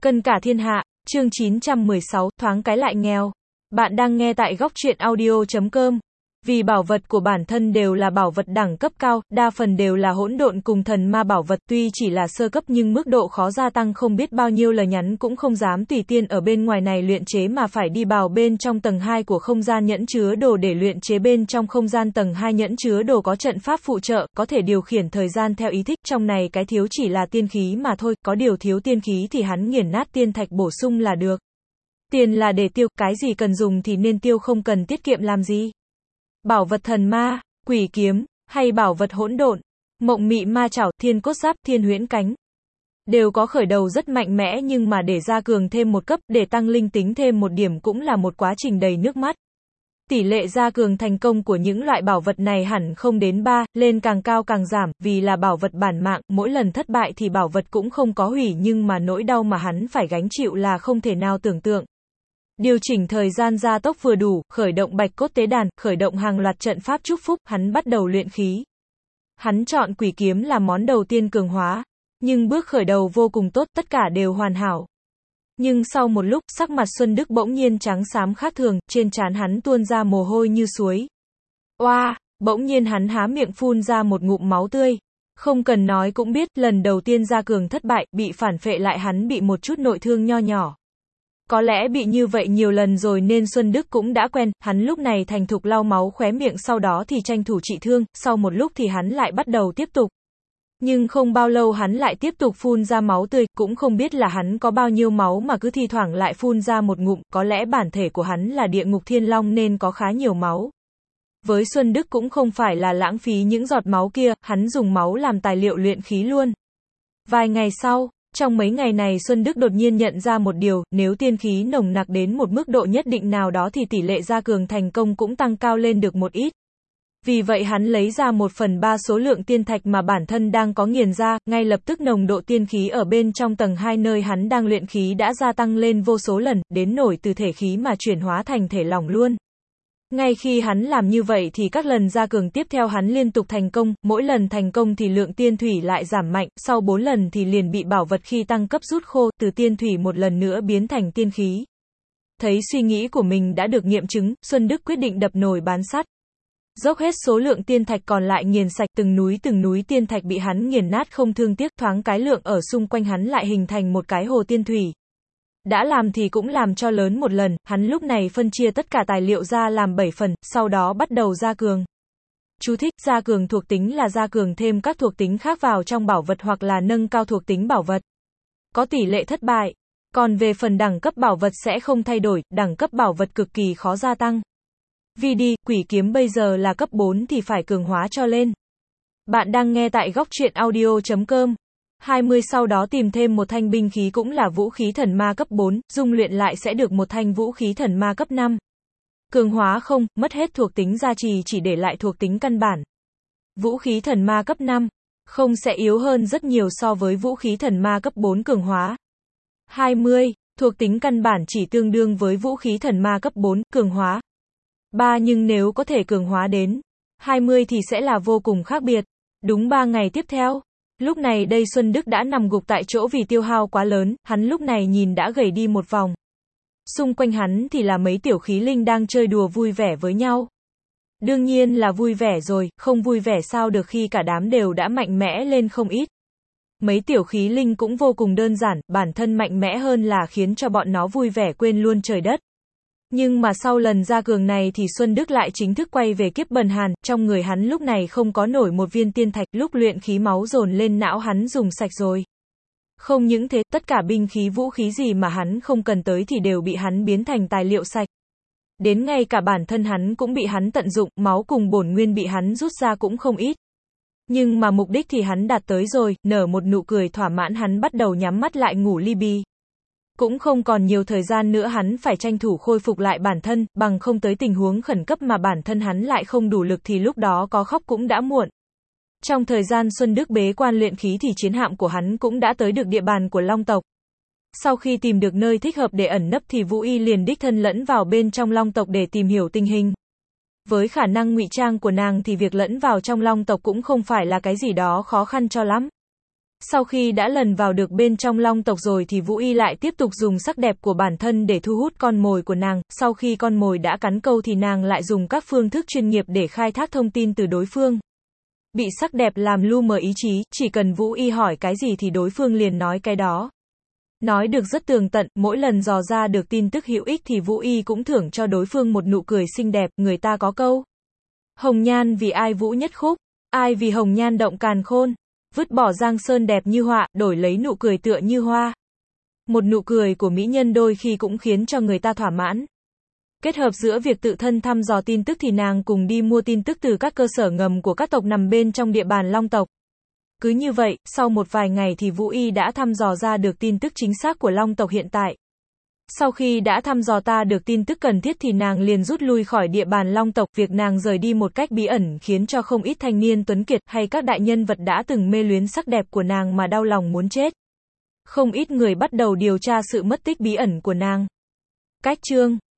Cân cả thiên hạ, chương 916, thoáng cái lại nghèo. Bạn đang nghe tại góc truyện audio.com. Vì bảo vật của bản thân đều là bảo vật đẳng cấp cao, đa phần đều là hỗn độn cùng thần ma bảo vật, tuy chỉ là sơ cấp nhưng mức độ khó gia tăng không biết bao nhiêu, lời nhắn cũng không dám tùy tiện ở bên ngoài này luyện chế mà phải đi vào bên trong tầng 2 của không gian nhẫn chứa đồ để luyện chế. Bên trong không gian tầng 2 nhẫn chứa đồ có trận pháp phụ trợ, có thể điều khiển thời gian theo ý thích, trong này cái thiếu chỉ là tiên khí mà thôi, có điều thiếu tiên khí thì hắn nghiền nát tiên thạch bổ sung là được. Tiền là để tiêu, cái gì cần dùng thì nên tiêu, không cần tiết kiệm làm gì. Bảo vật thần ma, quỷ kiếm, hay bảo vật hỗn độn, mộng mị ma chảo, thiên cốt giáp, thiên huyễn cánh, đều có khởi đầu rất mạnh mẽ, nhưng mà để gia cường thêm một cấp, để tăng linh tính thêm một điểm cũng là một quá trình đầy nước mắt. Tỷ lệ gia cường thành công của những loại bảo vật này hẳn không đến 3, lên càng cao càng giảm, vì là bảo vật bản mạng, mỗi lần thất bại thì bảo vật cũng không có hủy, nhưng mà nỗi đau mà hắn phải gánh chịu là không thể nào tưởng tượng. Điều chỉnh thời gian gia tốc vừa đủ, khởi động bạch cốt tế đàn, khởi động hàng loạt trận pháp chúc phúc, hắn bắt đầu luyện khí. Hắn chọn quỷ kiếm là món đầu tiên cường hóa, nhưng bước khởi đầu vô cùng tốt, tất cả đều hoàn hảo. Nhưng sau một lúc, sắc mặt Xuân Đức bỗng nhiên trắng xám khác thường, trên trán hắn tuôn ra mồ hôi như suối. Oa, bỗng nhiên hắn há miệng phun ra một ngụm máu tươi. Không cần nói cũng biết, lần đầu tiên gia cường thất bại, bị phản phệ lại, hắn bị một chút nội thương nho nhỏ. Có lẽ bị như vậy nhiều lần rồi nên Xuân Đức cũng đã quen, hắn lúc này thành thục lau máu khóe miệng, sau đó thì tranh thủ trị thương, sau một lúc thì hắn lại bắt đầu tiếp tục. Nhưng không bao lâu hắn lại tiếp tục phun ra máu tươi, cũng không biết là hắn có bao nhiêu máu mà cứ thi thoảng lại phun ra một ngụm, có lẽ bản thể của hắn là địa ngục thiên long nên có khá nhiều máu. Với Xuân Đức cũng không phải là lãng phí những giọt máu kia, hắn dùng máu làm tài liệu luyện khí luôn. Vài ngày sau, trong mấy ngày này Xuân Đức đột nhiên nhận ra một điều, nếu tiên khí nồng nặc đến một mức độ nhất định nào đó thì tỷ lệ gia cường thành công cũng tăng cao lên được một ít. Vì vậy hắn lấy ra 1/3 số lượng tiên thạch mà bản thân đang có nghiền ra, ngay lập tức nồng độ tiên khí ở bên trong tầng 2 nơi hắn đang luyện khí đã gia tăng lên vô số lần, đến nổi từ thể khí mà chuyển hóa thành thể lỏng luôn. Ngay khi hắn làm như vậy thì các lần gia cường tiếp theo hắn liên tục thành công, mỗi lần thành công thì lượng tiên thủy lại giảm mạnh, sau 4 lần thì liền bị bảo vật khi tăng cấp rút khô, từ tiên thủy một lần nữa biến thành tiên khí. Thấy suy nghĩ của mình đã được nghiệm chứng, Xuân Đức quyết định đập nồi bán sắt. Dốc hết số lượng tiên thạch còn lại nghiền sạch, từng núi tiên thạch bị hắn nghiền nát không thương tiếc, thoáng cái lượng ở xung quanh hắn lại hình thành một cái hồ tiên thủy. Đã làm thì cũng làm cho lớn một lần, hắn lúc này phân chia tất cả tài liệu ra làm 7 phần, sau đó bắt đầu gia cường. Chú thích: gia cường thuộc tính là gia cường thêm các thuộc tính khác vào trong bảo vật hoặc là nâng cao thuộc tính bảo vật. Có tỷ lệ thất bại. Còn về phần đẳng cấp bảo vật sẽ không thay đổi, đẳng cấp bảo vật cực kỳ khó gia tăng. Vì đi, quỷ kiếm bây giờ là cấp 4 thì phải cường hóa cho lên. Bạn đang nghe tại góc truyện audio.com. 20 sau đó tìm thêm một thanh binh khí cũng là vũ khí thần ma cấp 4, dung luyện lại sẽ được một thanh vũ khí thần ma cấp 5. Cường hóa không, mất hết thuộc tính gia trì chỉ để lại thuộc tính căn bản. Vũ khí thần ma cấp 5, không sẽ yếu hơn rất nhiều so với vũ khí thần ma cấp 4 cường hóa. 20, thuộc tính căn bản chỉ tương đương với vũ khí thần ma cấp 4, cường hóa 3, nhưng nếu có thể cường hóa đến 20 thì sẽ là vô cùng khác biệt. Đúng 3 ngày tiếp theo. Lúc này đây Xuân Đức đã nằm gục tại chỗ vì tiêu hao quá lớn, hắn lúc này nhìn đã gầy đi một vòng. Xung quanh hắn thì là mấy tiểu khí linh đang chơi đùa vui vẻ với nhau. Đương nhiên là vui vẻ rồi, không vui vẻ sao được khi cả đám đều đã mạnh mẽ lên không ít. Mấy tiểu khí linh cũng vô cùng đơn giản, bản thân mạnh mẽ hơn là khiến cho bọn nó vui vẻ quên luôn trời đất. Nhưng mà sau lần gia cường này thì Xuân Đức lại chính thức quay về kiếp bần hàn, trong người hắn lúc này không có nổi một viên tiên thạch, lúc luyện khí máu dồn lên não hắn dùng sạch rồi. Không những thế, tất cả binh khí vũ khí gì mà hắn không cần tới thì đều bị hắn biến thành tài liệu sạch. Đến ngay cả bản thân hắn cũng bị hắn tận dụng, máu cùng bổn nguyên bị hắn rút ra cũng không ít. Nhưng mà mục đích thì hắn đạt tới rồi, nở một nụ cười thỏa mãn, hắn bắt đầu nhắm mắt lại ngủ li bì. Cũng không còn nhiều thời gian nữa, hắn phải tranh thủ khôi phục lại bản thân, bằng không tới tình huống khẩn cấp mà bản thân hắn lại không đủ lực thì lúc đó có khóc cũng đã muộn. Trong thời gian Xuân Đức bế quan luyện khí thì chiến hạm của hắn cũng đã tới được địa bàn của Long tộc. Sau khi tìm được nơi thích hợp để ẩn nấp thì Vũ Y liền đích thân lẫn vào bên trong Long tộc để tìm hiểu tình hình. Với khả năng ngụy trang của nàng thì việc lẫn vào trong Long tộc cũng không phải là cái gì đó khó khăn cho lắm. Sau khi đã lần vào được bên trong Long tộc rồi thì Vũ Y lại tiếp tục dùng sắc đẹp của bản thân để thu hút con mồi của nàng, sau khi con mồi đã cắn câu thì nàng lại dùng các phương thức chuyên nghiệp để khai thác thông tin từ đối phương. Bị sắc đẹp làm lu mờ ý chí, chỉ cần Vũ Y hỏi cái gì thì đối phương liền nói cái đó. Nói được rất tường tận, mỗi lần dò ra được tin tức hữu ích thì Vũ Y cũng thưởng cho đối phương một nụ cười xinh đẹp, người ta có câu. Hồng nhan vì ai vũ nhất khúc, ai vì hồng nhan động càn khôn. Vứt bỏ giang sơn đẹp như họa, đổi lấy nụ cười tựa như hoa. Một nụ cười của mỹ nhân đôi khi cũng khiến cho người ta thỏa mãn. Kết hợp giữa việc tự thân thăm dò tin tức thì nàng cùng đi mua tin tức từ các cơ sở ngầm của các tộc nằm bên trong địa bàn Long tộc. Cứ như vậy, sau một vài ngày thì Vũ Y đã thăm dò ra được tin tức chính xác của Long tộc hiện tại. Sau khi đã thăm dò ta được tin tức cần thiết thì nàng liền rút lui khỏi địa bàn Long tộc, việc nàng rời đi một cách bí ẩn khiến cho không ít thanh niên tuấn kiệt hay các đại nhân vật đã từng mê luyến sắc đẹp của nàng mà đau lòng muốn chết. Không ít người bắt đầu điều tra sự mất tích bí ẩn của nàng. Cách chương